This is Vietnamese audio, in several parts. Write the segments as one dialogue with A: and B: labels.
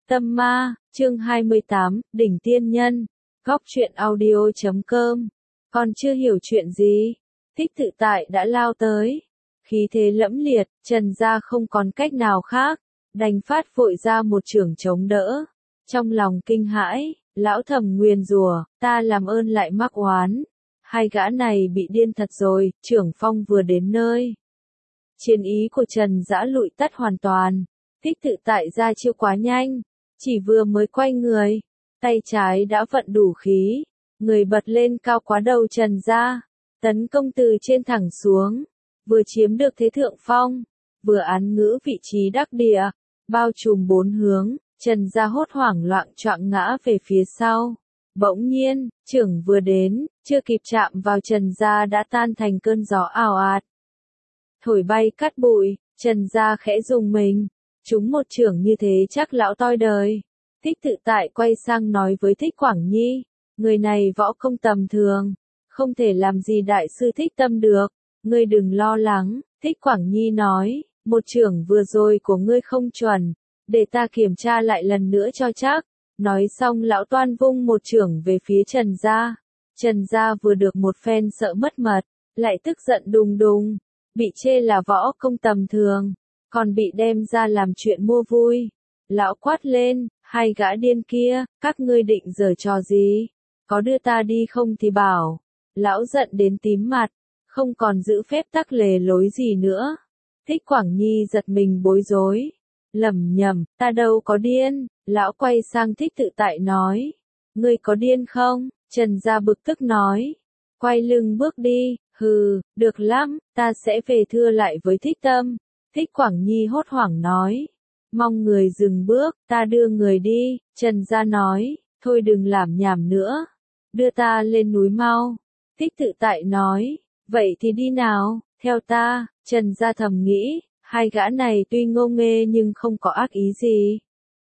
A: Tâm ma, chương 28, đỉnh tiên nhân, góc truyện audio.com. Còn chưa hiểu chuyện gì, Thích Tự Tại đã lao tới. Khí thế lẫm liệt, Trần gia không còn cách nào khác, đành phát vội ra một chưởng chống đỡ. Trong lòng kinh hãi, lão thầm nguyền rủa, ta làm ơn lại mắc oán. Hai gã này bị điên thật rồi, trưởng phong vừa đến nơi. Chiến ý của Trần Dã lụi tắt hoàn toàn. Thích Tự Tại ra chiêu quá nhanh, chỉ vừa mới quay người, tay trái đã vận đủ khí, người bật lên cao quá đầu Trần Dã, tấn công từ trên thẳng xuống, vừa chiếm được thế thượng phong, vừa án ngữ vị trí đắc địa, bao trùm bốn hướng. Trần Dã hốt hoảng loạn choạng ngã về phía sau. Bỗng nhiên, chưởng vừa đến, chưa kịp chạm vào Trần Dã đã tan thành cơn gió ào ạt. Thổi bay cát bụi, Trần Dã khẽ rùng mình. Chúng một chưởng như thế chắc lão toi đời. Thích Tự Tại quay sang nói với Thích Quảng Nhi, người này võ công tầm thường, không thể làm gì đại sư Thích Tâm được, ngươi đừng lo lắng. Thích Quảng Nhi nói, một chưởng vừa rồi của ngươi không chuẩn, để ta kiểm tra lại lần nữa cho chắc. Nói xong lão toan vung một chưởng về phía Trần Dã. Trần Dã vừa được một phen sợ mất mật, lại tức giận đùng đùng, bị chê là võ công tầm thường, còn bị đem ra làm chuyện mua vui. Lão quát lên, hai gã điên kia, các ngươi định giở trò gì? Có đưa ta đi không thì bảo. Lão giận đến tím mặt, không còn giữ phép tắc lề lối gì nữa. Thích Quảng Nhi giật mình bối rối, lẩm nhẩm, ta đâu có điên. Lão quay sang Thích Tự Tại nói, ngươi có điên không? Trần Dã bực tức nói, quay lưng bước đi, hừ, được lắm, ta sẽ về thưa lại với Thích Tâm. Thích Quảng Nhi hốt hoảng nói, mong người dừng bước, ta đưa người đi. Trần Dã nói, thôi đừng lảm nhảm nữa, đưa ta lên núi mau. Thích Tự Tại nói, vậy thì đi nào, theo ta. Trần Dã thầm nghĩ, hai gã này tuy ngô nghê nhưng không có ác ý gì.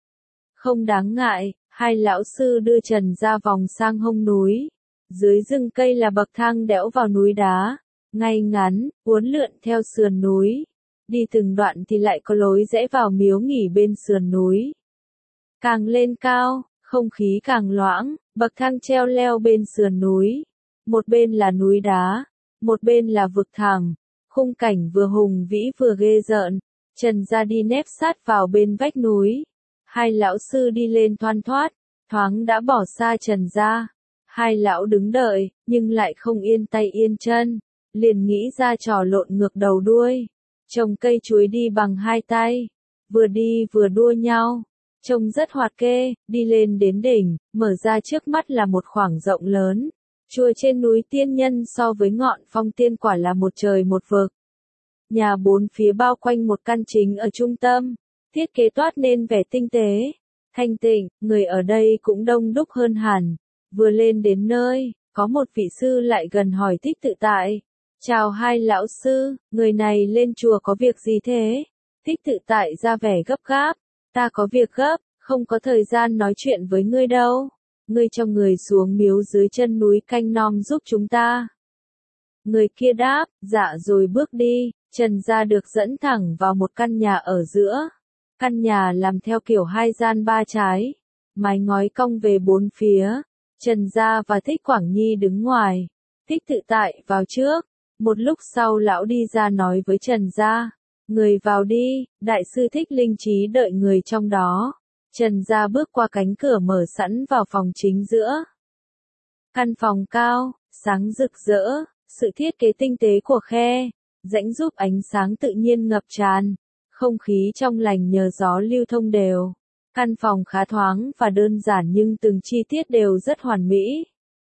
A: Không đáng ngại, hai lão sư đưa Trần Dã vòng sang hông núi. Dưới rừng cây là bậc thang đẽo vào núi đá, ngay ngắn, uốn lượn theo sườn núi. Đi từng đoạn thì lại có lối rẽ vào miếu nghỉ bên sườn núi. Càng lên cao, không khí càng loãng, bậc thang treo leo bên sườn núi. Một bên là núi đá, một bên là vực thẳm, khung cảnh vừa hùng vĩ vừa ghê rợn. Trần Dã đi nép sát vào bên vách núi. Hai lão sư đi lên thoăn thoắt, thoáng đã bỏ xa Trần Dã. Hai lão đứng đợi, nhưng lại không yên tay yên chân, liền nghĩ ra trò lộn ngược đầu đuôi. Trồng cây chuối đi bằng hai tay, vừa đi vừa đua nhau, trông rất hoạt kê. Đi lên đến đỉnh, mở ra trước mắt là một khoảng rộng lớn. Chùa trên núi tiên nhân so với ngọn phong tiên quả là một trời một vực. Nhà bốn phía bao quanh một căn chính ở trung tâm, thiết kế toát nên vẻ tinh tế, thanh tịnh, người ở đây cũng đông đúc hơn hẳn. Vừa lên đến nơi, có một vị sư lại gần hỏi Thích Tự Tại, chào hai lão sư, người này lên chùa có việc gì thế? Thích Tự Tại ra vẻ gấp gáp, ta có việc gấp, không có thời gian nói chuyện với ngươi đâu. Ngươi cho người xuống miếu dưới chân núi canh nom giúp chúng ta. Người kia đáp, dạ rồi bước đi. Trần Dã được dẫn thẳng vào một căn nhà ở giữa. Căn nhà làm theo kiểu hai gian ba trái, mái ngói cong về bốn phía. Trần Dã và Thích Quảng Nhi đứng ngoài, Thích Tự Tại vào trước. Một lúc sau lão đi ra nói với Trần Dã, người vào đi, đại sư Thích Linh Trí đợi người trong đó. Trần Dã bước qua cánh cửa mở sẵn vào phòng chính giữa. Căn phòng cao, sáng rực rỡ, sự thiết kế tinh tế của khe rãnh giúp ánh sáng tự nhiên ngập tràn, không khí trong lành nhờ gió lưu thông đều. Căn phòng khá thoáng và đơn giản nhưng từng chi tiết đều rất hoàn mỹ.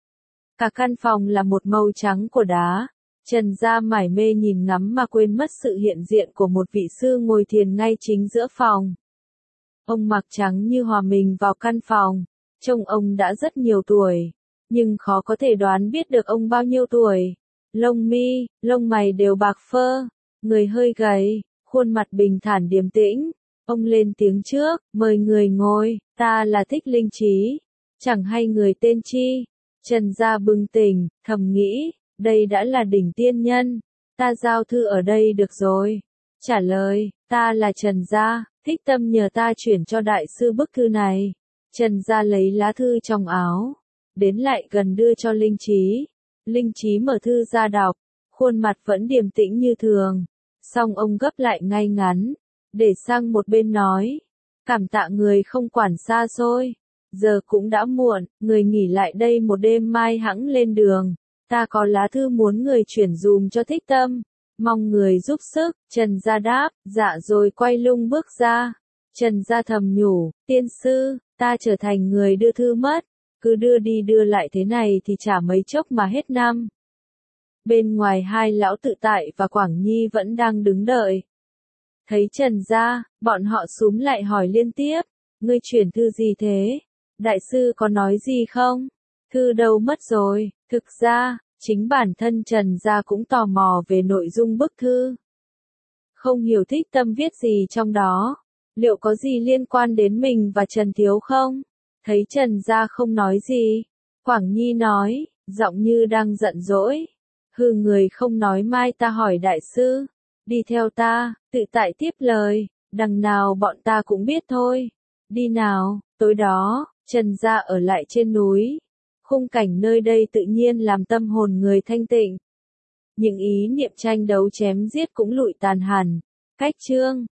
A: Cả căn phòng là một màu trắng của đá. Trần Dã mải mê nhìn ngắm mà quên mất sự hiện diện của một vị sư ngồi thiền ngay chính giữa phòng. Ông mặc trắng như hòa mình vào căn phòng. Trông ông đã rất nhiều tuổi, nhưng khó có thể đoán biết được ông bao nhiêu tuổi. Lông mi, lông mày đều bạc phơ, người hơi gầy, khuôn mặt bình thản điềm tĩnh. Ông lên tiếng trước, mời người ngồi, ta là Thích Linh Trí, chẳng hay người tên chi. Trần Dã bừng tỉnh, thầm nghĩ, đây đã là đỉnh tiên nhân, ta giao thư ở đây được rồi. Trả lời, ta là Trần Dã, Thích Tâm nhờ ta chuyển cho đại sư bức thư này. Trần Gia lấy lá thư trong áo, đến lại gần đưa cho Linh Trí. Linh Trí mở thư ra đọc, khuôn mặt vẫn điềm tĩnh như thường. Xong ông gấp lại ngay ngắn, để sang một bên nói. Cảm tạ người không quản xa xôi. Giờ cũng đã muộn, người nghỉ lại đây một đêm mai hẵng lên đường. Ta có lá thư muốn người chuyển dùm cho Thích Tâm. Mong người giúp sức. Trần Gia đáp, dạ rồi quay lưng bước ra. Trần Gia thầm nhủ, tiên sư, ta trở thành người đưa thư mất. Cứ đưa đi đưa lại thế này thì chả mấy chốc mà hết năm. Bên ngoài hai lão Tự Tại và Quảng Nhi vẫn đang đứng đợi. Thấy Trần Gia, bọn họ xúm lại hỏi liên tiếp. Ngươi chuyển thư gì thế? Đại sư có nói gì không? Thư đâu mất rồi? Thực ra, chính bản thân Trần Gia cũng tò mò về nội dung bức thư. Không hiểu Thích Tâm viết gì trong đó. Liệu có gì liên quan đến mình và Trần Thiếu không? Thấy Trần Gia không nói gì, Quảng Nhi nói, giọng như đang giận dỗi. Hừ, người không nói mai ta hỏi đại sư. Đi theo ta. Tự Tại tiếp lời, đằng nào bọn ta cũng biết thôi. Đi nào. Tối đó, Trần Gia ở lại trên núi. Khung cảnh nơi đây tự nhiên làm tâm hồn người thanh tịnh. Những ý niệm tranh đấu chém giết cũng lụi tàn hẳn. Cách chương